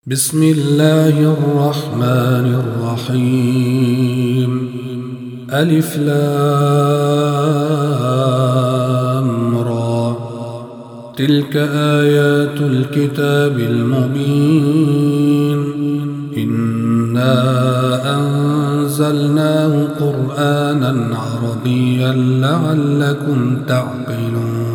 بسم الله الرحمن الرحيم. ألف لام را. تلك آيات الكتاب المبين. إنا أنزلناه قرآنا عربيا لعلكم تعقلون.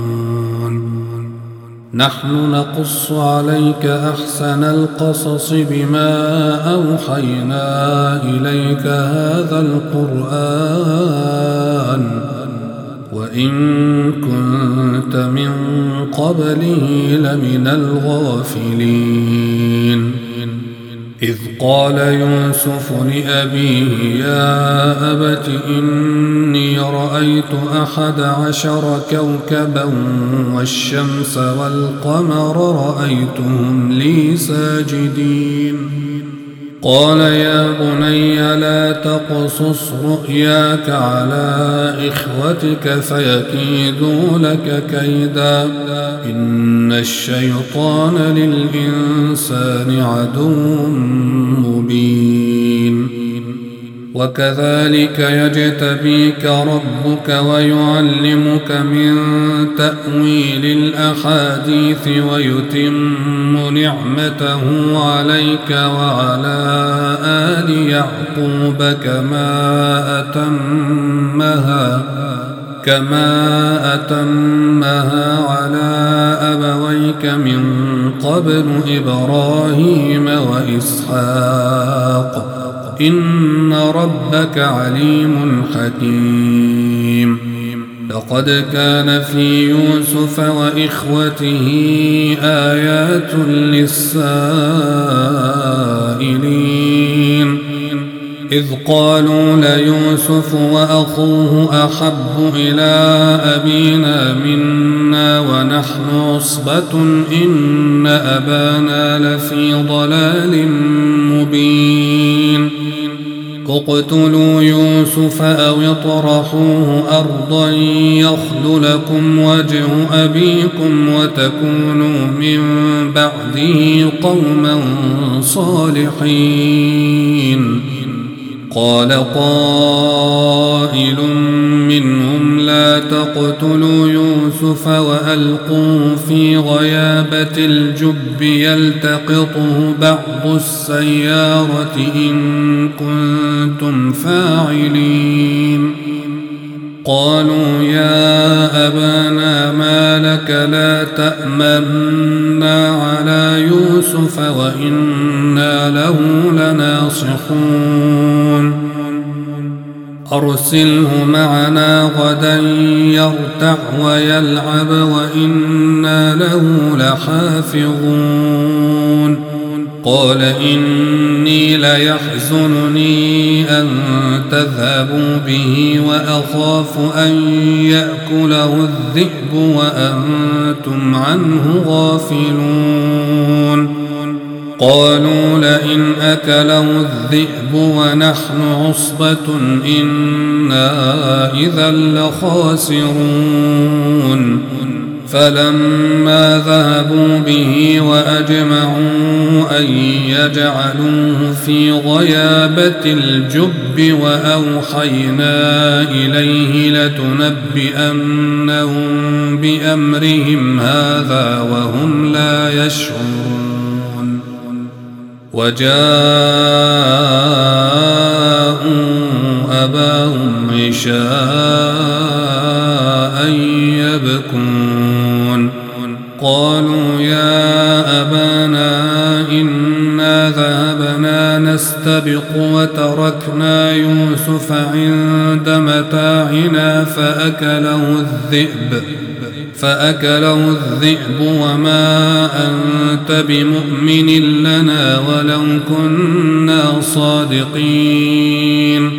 نحن نقص عليك أحسن القصص بما أوحينا إليك هذا القرآن وإن كنت من قبله لمن الغافلين. إذ قال يوسف لأبيه يا أبت إني رأيت 11 كوكبا والشمس والقمر رأيتهم لي ساجدين. قال يا بني لا تقصص رؤياك على إخوتك فيكيدوا لك كيدا إن الشيطان للإنسان عدو مبين. وكذلك يجتبيك ربك ويعلمك من تأويل الأحاديث ويتم نعمته عليك وعلى آل يعقوب كما أتمها على أبويك من قبل إبراهيم وإسحاق إن ربك عليم حكيم. لقد كان في يوسف وإخوته آيات للسائلين إذ قالوا ليوسف وأخوه أحب إلى أبينا منا ونحن عصبة إن أبانا لفي ضلال مبين. اقتلوا يوسف أو اطرحوه أرضا يخل لكم وجه أبيكم وتكونوا من بعده قوما صالحين. قال قائل منهم لا تقتلوا يوسف وألقوه في غيابة الجب يلتقطه بعض السيارة إن كنتم فاعلين. قالوا يا أبانا ما لك لا تأمنا على يوسف وإنا له لناصحون. أرسله معنا غدا يرتع ويلعب وإنا له لحافظون. قال إني ليحزنني أن تذهبوا به وأخاف أن يأكله الذئب وأنتم عنه غافلون. قالوا لئن أكله الذئب ونحن عصبة إنا إذا لخاسرون. فلما ذهبوا به وأجمعوا أن يجعلوه في غيابة الجب وأوحينا إليه لتنبئنهم بأمرهم هذا وهم لا يشعرون. وجاءوا أباهم عشاء يبكون. قالوا يا أبانا إنا ذهبنا نستبق وتركنا يوسف عند متاعنا فأكله الذئب وما أنت بمؤمن لنا ولو كنا صادقين.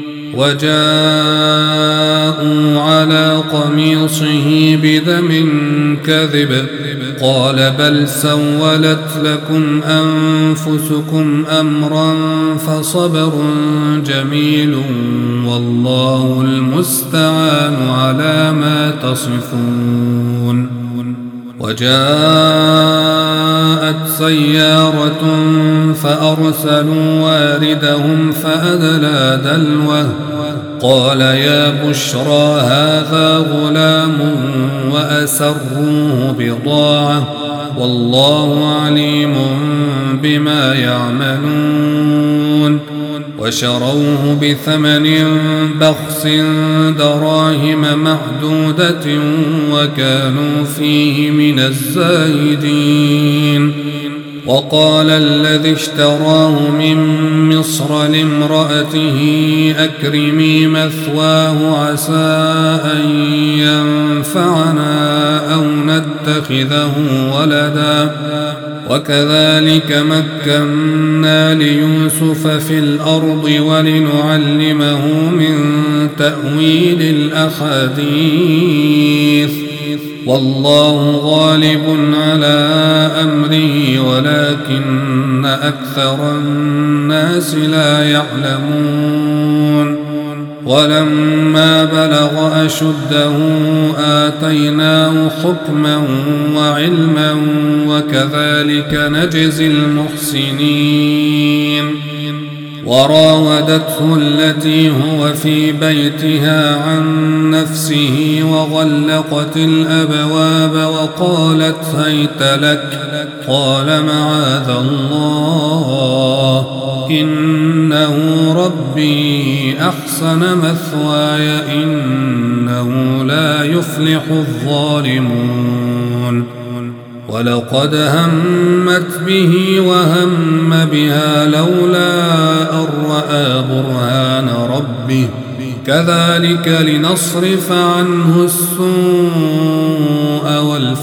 وجاءوا على قميصه بدم كذب قال بل سولت لكم أنفسكم أمرا فصبر جميل والله المستعان على ما تصفون. وجاءت سيارة فأرسلوا واردهم فأدلى دلوه قال يا بشرى هذا غلام وأسروه بضاعة والله عليم بما يعملون وشروه بثمن بخس دراهم معدودة وكانوا فيه من الزاهدين. وقال الذي اشتراه من مصر لامرأته أكرمي مثواه عسى أن ينفعنا أو نتخذه ولدا وكذلك مكنا ليوسف في الأرض ولنعلمه من تأويل الأحاديث والله غالب على أمره ولكن أكثر الناس لا يعلمون. ولما بلغ أشده آتيناه حكما وعلما وكذلك نجزي المحسنين. وراودته التي هو في بيتها عن نفسه وغلقت الأبواب وقالت هيت لك قال معاذ الله إنه ربي أحسن مثواي إنه لا يفلح الظالمون. ولقد همت به وهم بها لولا أن رأى برهان ربه كذلك لنصرف عنه السوء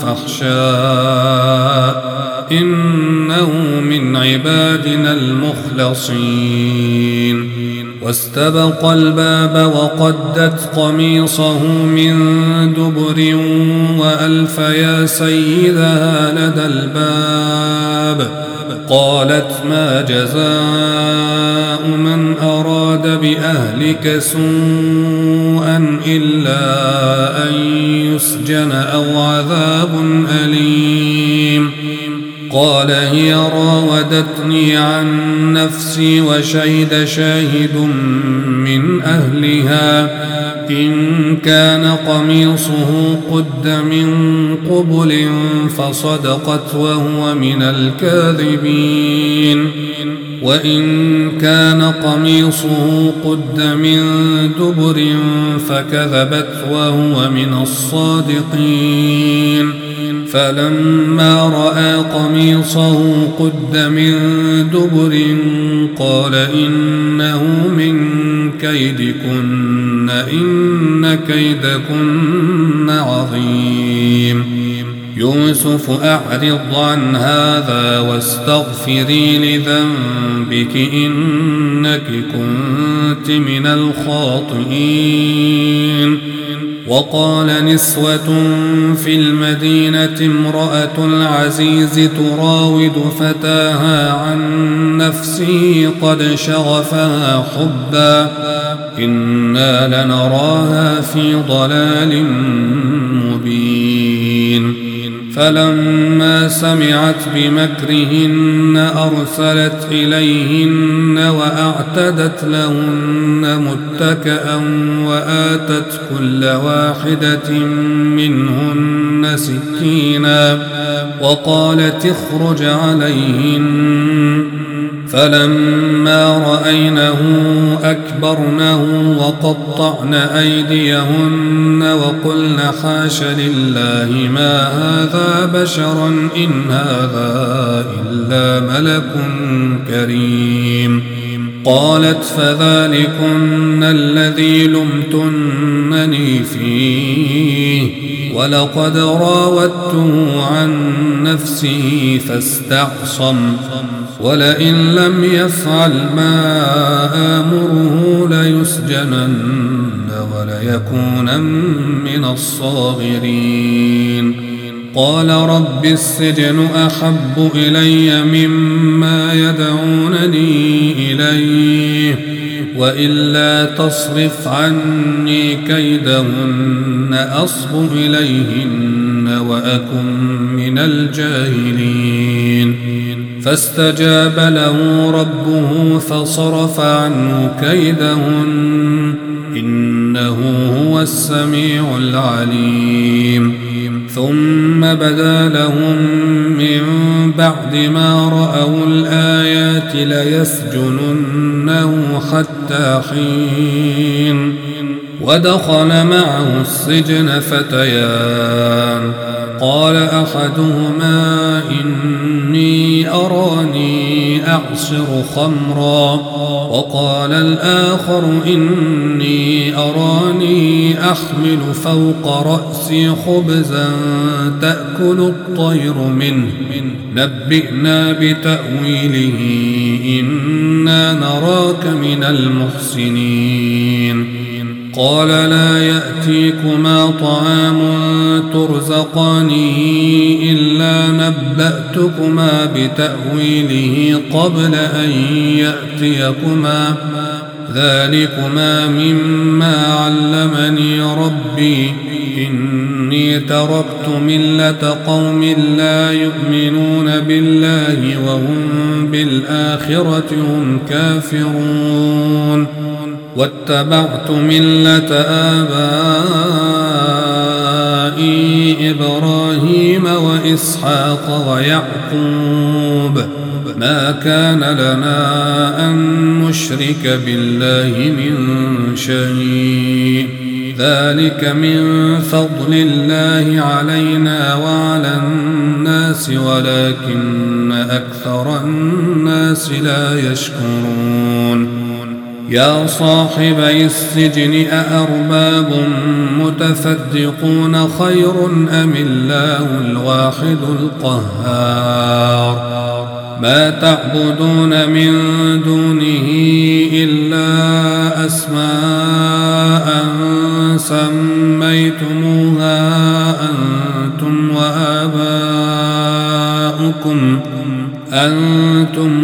والفحشاء إنه من عبادنا المخلصين. واستبق الباب وقدت قميصه من دبر وألف يا سيدها لدى الباب قالت ما جزاء من أراد بأهلك سوءا إلا أن يسجن أو عذاب أليم. قال هي راودتني عن نفسي وشهد شاهد من أهلها إن كان قميصه قد من قبل فصدقت وهو من الكاذبين وإن كان قميصه قد من دبر فكذبت وهو من الصادقين. فلما رأى قميصه قد من دبر قال إنه من كيدكن إن كيدكن عظيم. يوسف أعرض عن هذا واستغفري لذنبك إنك كنت من الخاطئين. وقال نسوة في المدينة امرأة العزيز تراود فتاها عن نفسه قد شغفها حبا إنا لنراها في ضلال مبين. فلما سمعت بمكرهن أرسلت إليهن وأعتدت لهن متكأ وآتت كل واحدة منهن سكينا وقالت اخرج عليهن. فلما رأينه أكبرنه وقطعن أيديهن وقلن حاش لله ما هذا بشرا إن هذا إلا ملك كريم. قالت فذلكن الذي لمتنني فيه ولقد راودته عن نفسه فاستعصم ولئن لم يفعل ما آمره ليسجنن وليكونن من الصاغرين. قال رب السجن أحب إلي مما يدعونني إليه وإلا تصرف عني كيدهن أصب إليهن وأكن من الجاهلين فاستجاب له ربه فصرف عنه كيدهن إنه هو السميع العليم ثم بدا لهم من بعد ما رأوا الآيات ليسجننه حتى حين ودخل معه السجن فتيان قال أحدهما إني أراني أعصر خمرا وقال الآخر إني أراني أحمل فوق رأسي خبزا تأكل الطير منه نبئنا بتأويله إنا نراك من المحسنين قال لا يأتيكما طعام ترزقانه إلا نبأتكما بتأويله قبل أن يأتيكما ذلكما مما علمني ربي إني تركت ملة قوم لا يؤمنون بالله وهم بالآخرة هم كافرون واتبعت ملة آبائي إبراهيم وإسحاق ويعقوب ما كان لنا أن نشرك بالله من شيء ذلك من فضل الله علينا وعلى الناس ولكن أكثر الناس لا يشكرون يا صاحبي السجن أأرباب متفرقون خير أم الله الواحد القهار ما تعبدون من دونه إلا أسماء سميتموها أنتم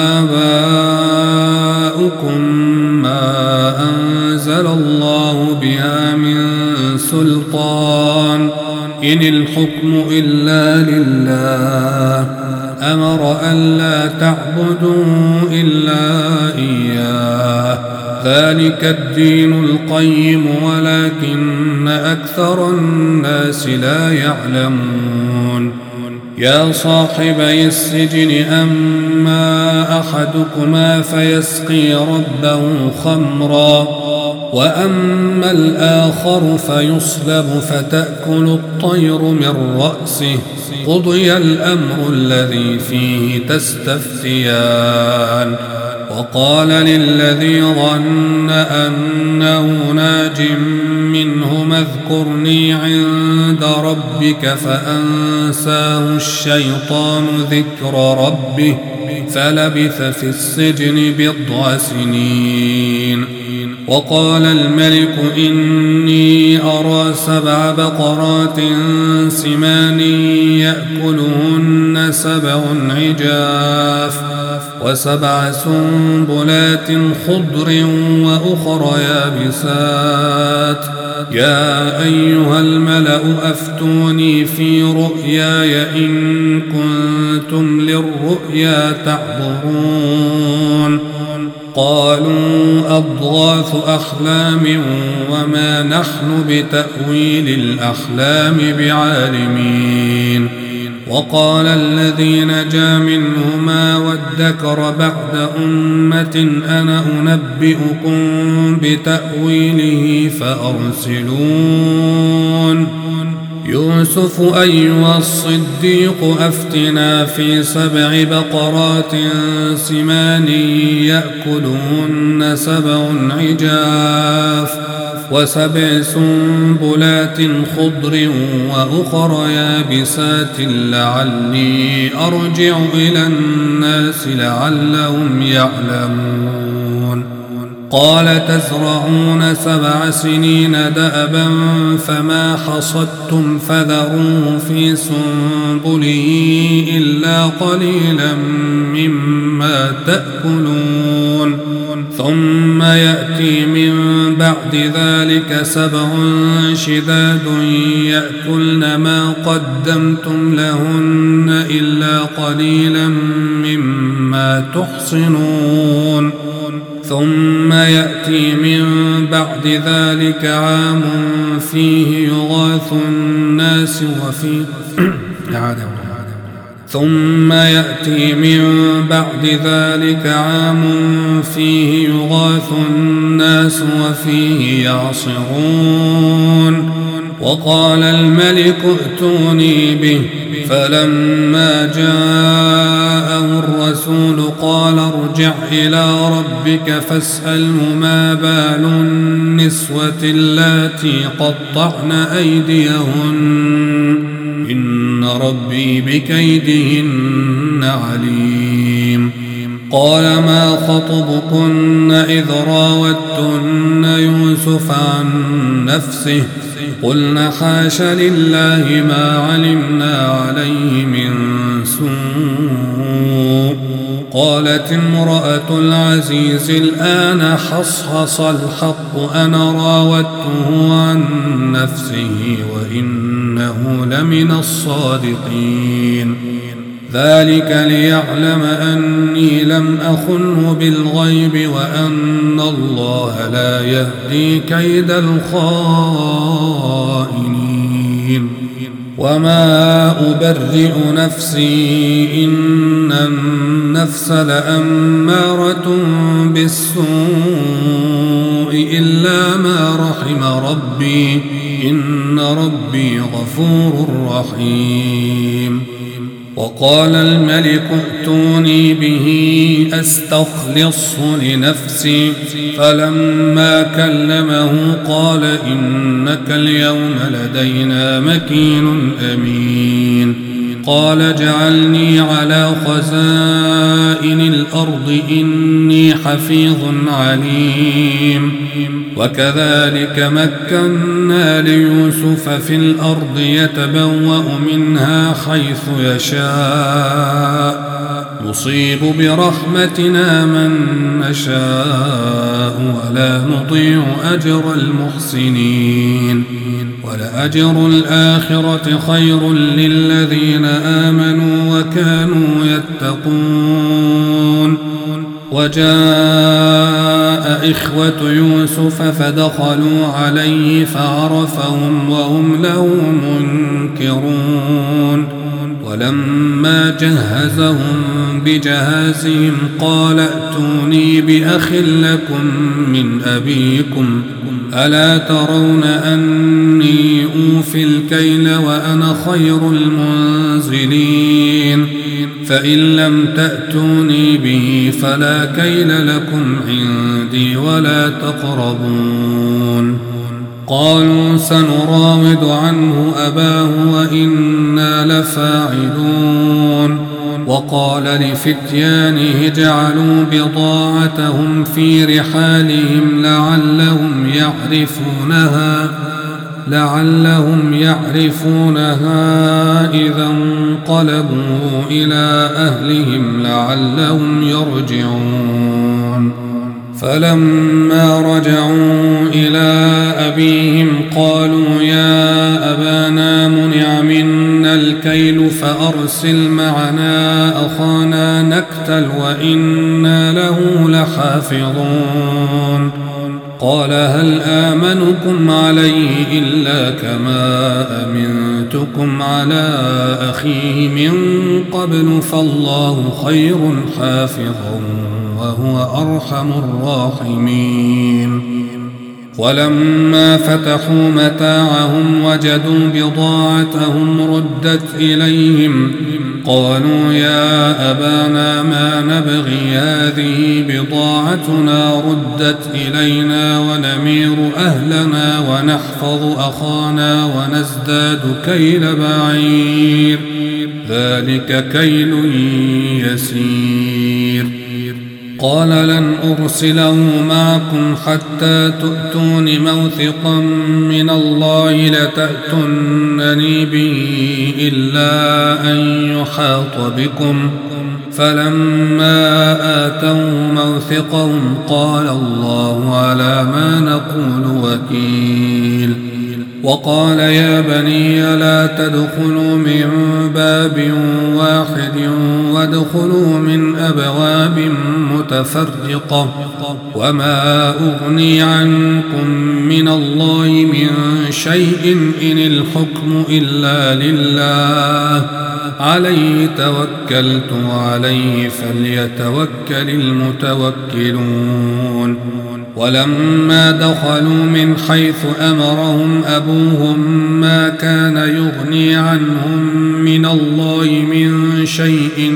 وآباؤكم ما أنزل الله بها من سلطان إن الحكم إلا لله أمر ألا تعبدوا إلا إياه ذلك الدين القيم ولكن أكثر الناس لا يعلمون يا صاحبي السجن أما أحدكما فيسقي ربه خمرا وأما الآخر فيصلب فتأكل الطير من رأسه قضي الأمر الذي فيه تستفتيان وقال للذي ظن أنه ناج منهما اذكرني عند ربك فأنساه الشيطان ذكر ربه فلبث في السجن 9 سنين وقال الملك إني أرى 7 بقرات سمان يأكلهن 7 عجاف و7 سنبلات خضر وأخر يابسات يا أيها الملأ أفتوني في رؤياي إن كنتم للرؤيا تعبرون قالوا أضغاث أحلام وما نحن بتأويل الأحلام بعالمين وقال الذي نجا منهما وادكر بعد أمة أنا أنبئكم بتأويله فأرسلون يوسف أيها الصديق أفتنا في 7 بقرات سمان يأكلهن 7 عجاف و7 سنبلات خضر وأخر يابسات لعلي أرجع إلى الناس لعلهم يعلمون قال تزرعون 7 سنين دأبا فما حصدتم فذروه في سنبله إلا قليلا مما تأكلون ثم يأتي من بعد ذلك 7 شداد يأكلن ما قدمتم لهن إلا قليلا مما تحصنون ثم يأتي من بعد ذلك عام فيه يغاث الناس ثم يأتي من بعد ذلك عام فيه يغاث الناس وفيه يعصرون وقال الملك ائتوني به فلما جاءه الرسول قال ارجع إلى ربك فاسأله ما بال النسوة اللاتي قطعن أيديهن إن ربي بكيدهن عليم قال ما خطبكن إذ راوتن يوسف عن نفسه قلنا حاش لله ما علمنا عليه من سوء قالت امرأة العزيز الآن حصحص الحق أنا راودته عن نفسه وإنه لمن الصادقين ذلك ليعلم أني لم أخنه بالغيب وأن الله لا يهدي كيد الخائنين وما أبرئ نفسي إن النفس لأمارة بالسوء إلا ما رحم ربي إن ربي غفور رحيم وقال الملك ائتوني به أستخلصه لنفسي فلما كلمه قال إنك اليوم لدينا مكين أمين قال اجعلني على خزائن الأرض إني حفيظ عليم وكذلك مكنا ليوسف في الأرض يتبوأ منها حيث يشاء نصيب برحمتنا من نشاء ولا نضيع أجر المحسنين ولأجر الآخرة خير للذين آمنوا وكانوا يتقون وجاء إخوة يوسف فدخلوا عليه فعرفهم وهم له منكرون ولما جهزهم بجهازهم قال ائتوني بأخ لكم من أبيكم ألا ترون أني أوفي الكيل وأنا خير المنزلين فإن لم تأتوني به فلا كيل لكم عندي ولا تقربون قالوا سنراود عنه أباه وإنا لفاعلون وقال لفتيانه اجعلوا بضاعتهم في رحالهم لعلهم يعرفونها إذا انقلبوا إلى أهلهم لعلهم يرجعون فلما رجعوا إلى أبيهم قالوا يا أبانا منع منا الكيل فأرسل معنا أخانا نكتل وإنا له لحافظون قال هل آمنكم عليه إلا كما أمنتكم على أخيه من قبل فالله خير حافظا وهو أرحم الراحمين ولما فتحوا متاعهم وجدوا بضاعتهم ردت إليهم قالوا يا أبانا ما نبغي هذه بضاعتنا ردت إلينا ونمير أهلنا ونحفظ أخانا ونزداد كيل بعير ذلك كيل يسير قال لن أرسله معكم حتى تؤتون موثقا من الله لتأتونني به إلا أن يحاط بكم فلما آتوا موثقهم قال الله على ما نقول وكيل وقال يا بني لا تدخلوا من باب واحد وادخلوا من أبواب متفرقة وما أغني عنكم من الله من شيء إن الحكم إلا لله عليه توكلت وعليه فليتوكل المتوكلون. ولما دخلوا من حيث أمرهم أبوهم ما كان يغني عنهم من الله من شيء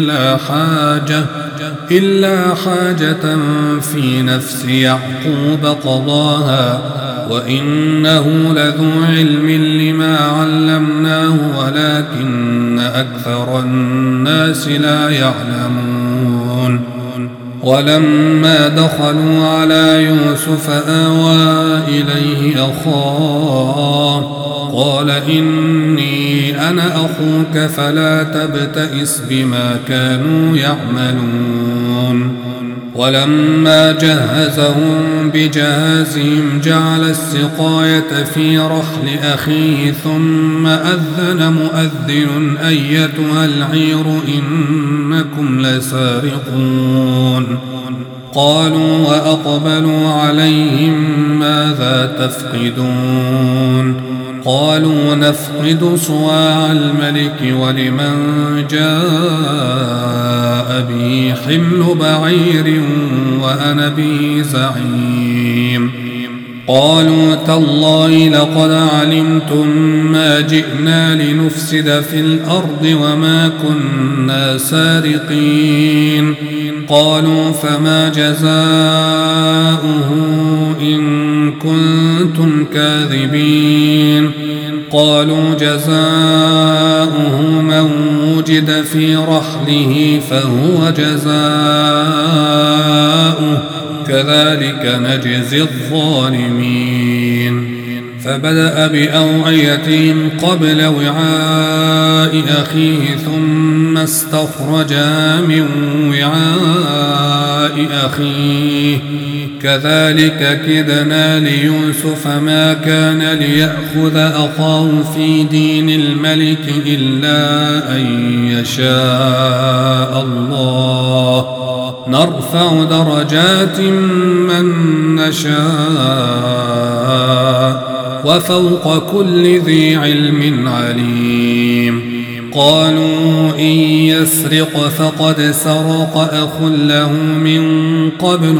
إلا حاجة في نفس يعقوب قضاها وإنه لذو علم لما علمناه ولكن أكثر الناس لا يعلمون. ولما دخلوا على يوسف آوى إليه أخاه قال إني أنا أخوك فلا تبتئس بما كانوا يعملون. ولما جهزهم بجهازهم جعل السقاية في رحل أخيه ثم أذن مؤذن أيتها العير إنكم لسارقون. قالوا وأقبلوا عليهم ماذا تفقدون؟ قالوا نفقد صواع الملك ولمن جاء به حمل بعير وأنا به زعيم. قالوا تالله لقد علمتم ما جئنا لنفسد في الأرض وما كنا سارقين. قالوا فما جزاؤه إن كنتم كاذبين؟ قالوا جزاؤه من وجد في رحله فهو جزاؤه كذلك نجزي الظالمين. فبدأ بأوعيتهم قبل وعاء أخيه ثم استخرجها من وعاء أخيه كذلك كدنا ليوسف ما كان ليأخذ أخاه في دين الملك إلا أن يشاء الله نرفع درجات من نشاء وفوق كل ذي علم عليم. قالوا إن يسرق فقد سرق أخ له من قبل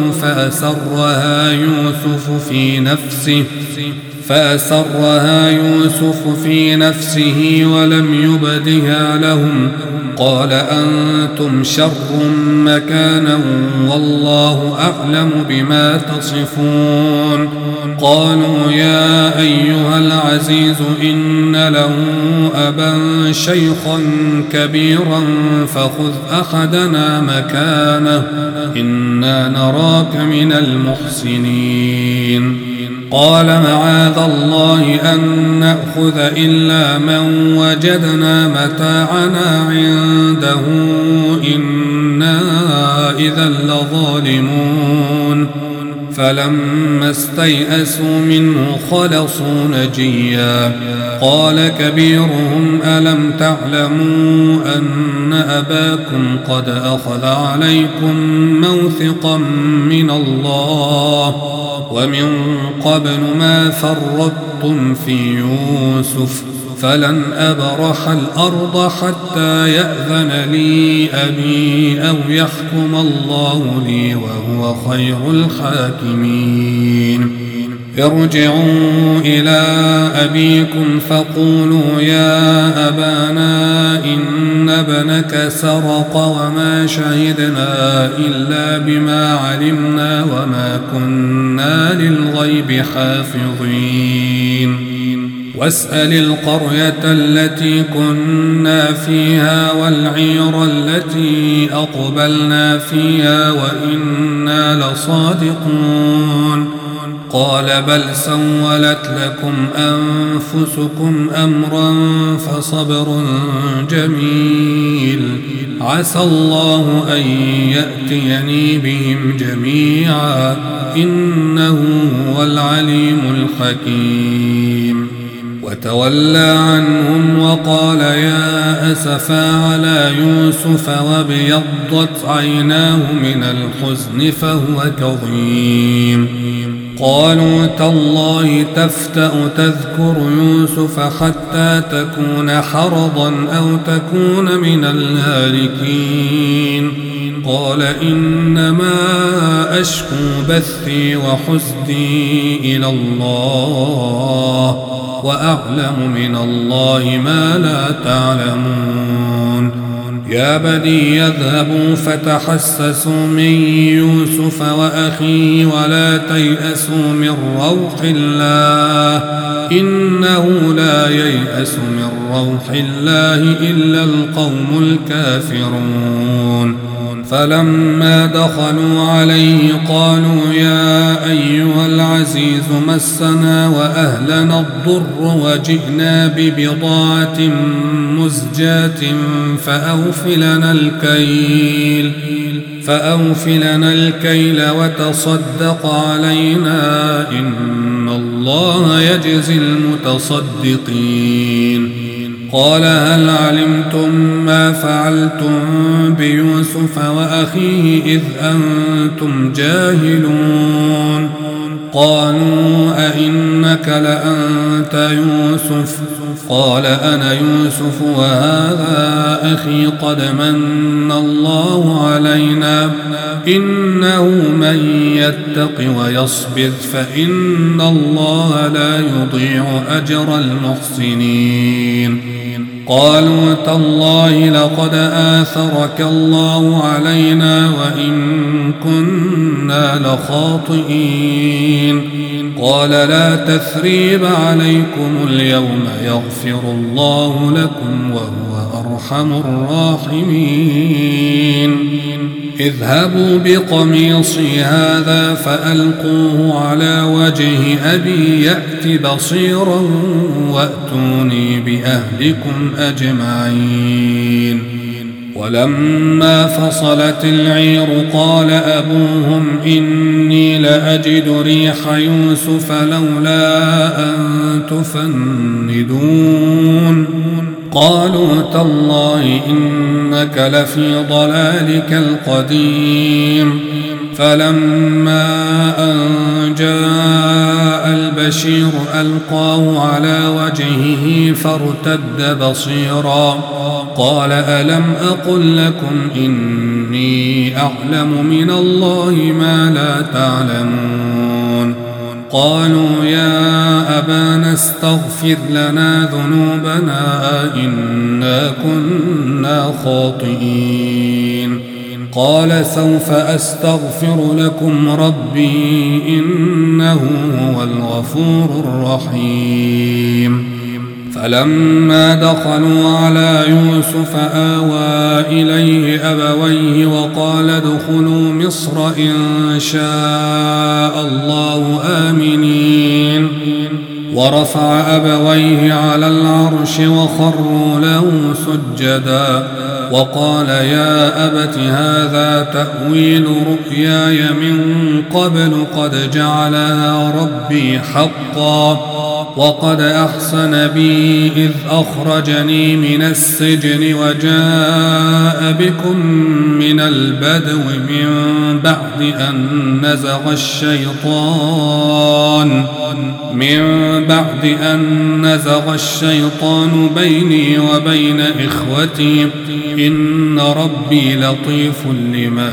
فأسرها يوسف في نفسه ولم يبدها لهم. قال أنتم شر مكانا والله أعلم بما تصفون. قالوا يا أيها العزيز إن له أبا شيخا كبيرا فخذ أحدنا مكانه إنا نراك من المحسنين. قال معاذ الله أن نأخذ إلا من وجدنا متاعنا عنده إنا إذا لظالمون. فلما استيئسوا منه خلصوا نجيا. قال كبيرهم ألم تعلموا أن أباكم قد أخذ عليكم موثقا من الله ومن قبل ما فرطتم في يوسف فلن أبرح الأرض حتى يأذن لي أبي أو يحكم الله لي وهو خير الحاكمين. ارجعوا إلى أبيكم فقولوا يا أبانا إن ابنك سرق وما شهدنا إلا بما علمنا وما كنا للغيب حافظين. واسأل القرية التي كنا فيها والعير التي أقبلنا فيها وإنا لصادقون. قال بل سولت لكم أنفسكم أمرا فصبر جميل عسى الله أن يأتيني بهم جميعا إنه هو العليم الحكيم. وتولى عنهم وقال يا أسفا على يوسف وابيضت عيناه من الحزن فهو كظيم. قالوا تالله تفتأ تذكر يوسف حتى تكون حرضا أو تكون من الهالكين. قال إنما أشكو بثي وحزني إلى الله وأعلم من الله ما لا تعلمون. يا بني يذهبوا فتحسسوا من يوسف وأخيه ولا تيأسوا من روح الله إنه لا ييأس من روح الله إلا القوم الكافرون. فلما دخلوا عليه قالوا يا أيها العزيز مسنا وأهلنا الضر وجئنا ببضاعة مزجاة فأوف لنا الكيل وتصدق علينا إن الله يجزي المتصدقين. قال هل علمتم ما فعلتم بيوسف وأخيه إذ أنتم جاهلون؟ قالوا أئنك لأنت يوسف؟ قال أنا يوسف وهذا أخي قد من الله علينا إنه من يتق ويصبر فإن الله لا يضيع أجر المحسنين. قالوا تالله لقد آثرك الله علينا وإن كنا لخاطئين. قال لا تثريب عليكم اليوم يغفر الله لكم وهو أرحم الراحمين. اذهبوا بقميصي هذا فألقوه على وجه أبي يأت بصيرا وأتوني بأهلكم أجمعين. ولما فصلت العير قال أبوهم إني لأجد ريح يوسف لولا أن تفندون. قالوا تالله إنك لفي ضلالك القديم. فلما أن جاء البشير ألقاه على وجهه فارتد بصيرا قال ألم أقل لكم إني أعلم من الله ما لا تعلمون. قالوا يا أبانا استغفر لنا ذنوبنا إنا كنا خاطئين. قال سوف أستغفر لكم ربي إنه هو الغفور الرحيم. فلما دخلوا على يوسف آوى إليه أبويه وقال ادخلوا مصر إن شاء الله آمنين. ورفع أبويه على العرش وخروا له سجدا وقال يا أبت هذا تأويل رؤياي من قبل قد جعلها ربي حقا وقد أحسن بي إذ أخرجني من السجن وجاء بكم من البدو من بعد أن نزغ الشيطان بيني وبين إخوتي إن ربي لطيف لما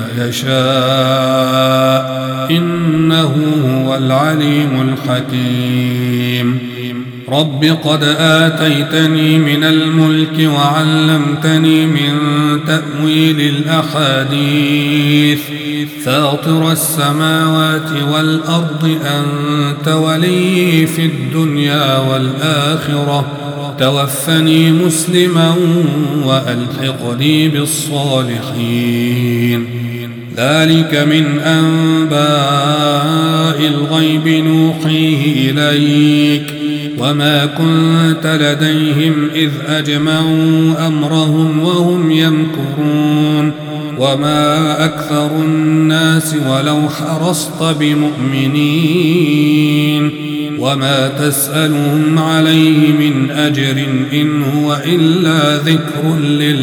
يشاء إنه هو العليم الحكيم. رب قد آتيتني من الملك وعلمتني من تأويل الأحاديث فاطر السماوات والأرض أنت ولي في الدنيا والآخرة توفني مسلما وألحقني بالصالحين. ذلك من أنباء الغيب نوحيه إليك وما كنت لديهم إذ أجمعوا أمرهم وهم يمكرون وما أكثر الناس ولو حرصت بمؤمنين وما تسألهم عليه من أجر إن هو إلا ذكر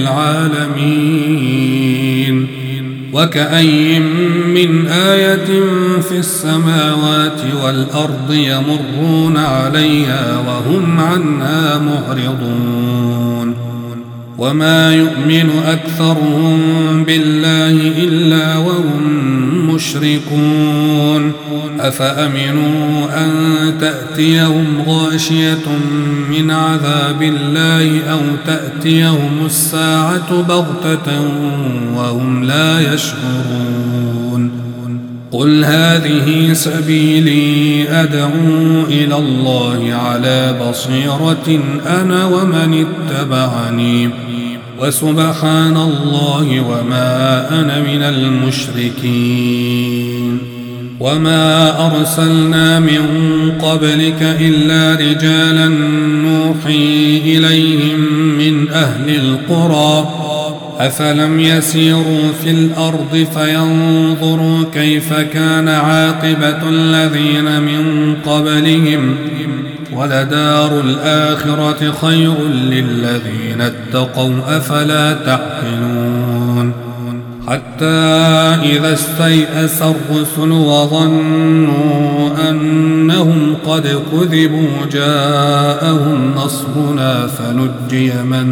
للعالمين وكأي من آية في السماوات والأرض يمرون عليها وهم عنها معرضون وما يؤمن أكثرهم بالله إلا وهم مشركون أفأمنوا أن تأتيهم غاشية من عذاب الله أو تأتيهم الساعة بغتة وهم لا يشعرون قل هذه سبيلي أدعو إلى الله على بصيرة أنا ومن اتبعني وسبحان الله وما أنا من المشركين وما أرسلنا من قبلك إلا رجالا نوحي إليهم من أهل القرى أفلم يسيروا في الأرض فينظروا كيف كان عاقبة الذين من قبلهم ولدار الآخرة خير للذين اتقوا أفلا تعقلون حتى إذا استيأس الرسل وظنوا أنهم قد كذبوا جاءهم نصرنا فنجي من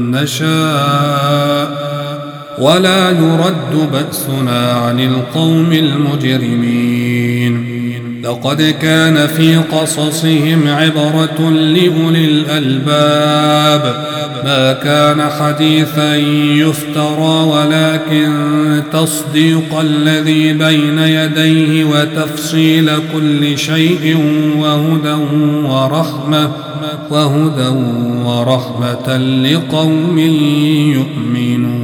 نشاء ولا يرد بأسنا عن القوم المجرمين لقد كان في قصصهم عبرة لأولي الألباب ما كان حديثا يفترى ولكن تصديق الذي بين يديه وتفصيل كل شيء وهدى ورحمة لقوم يؤمنون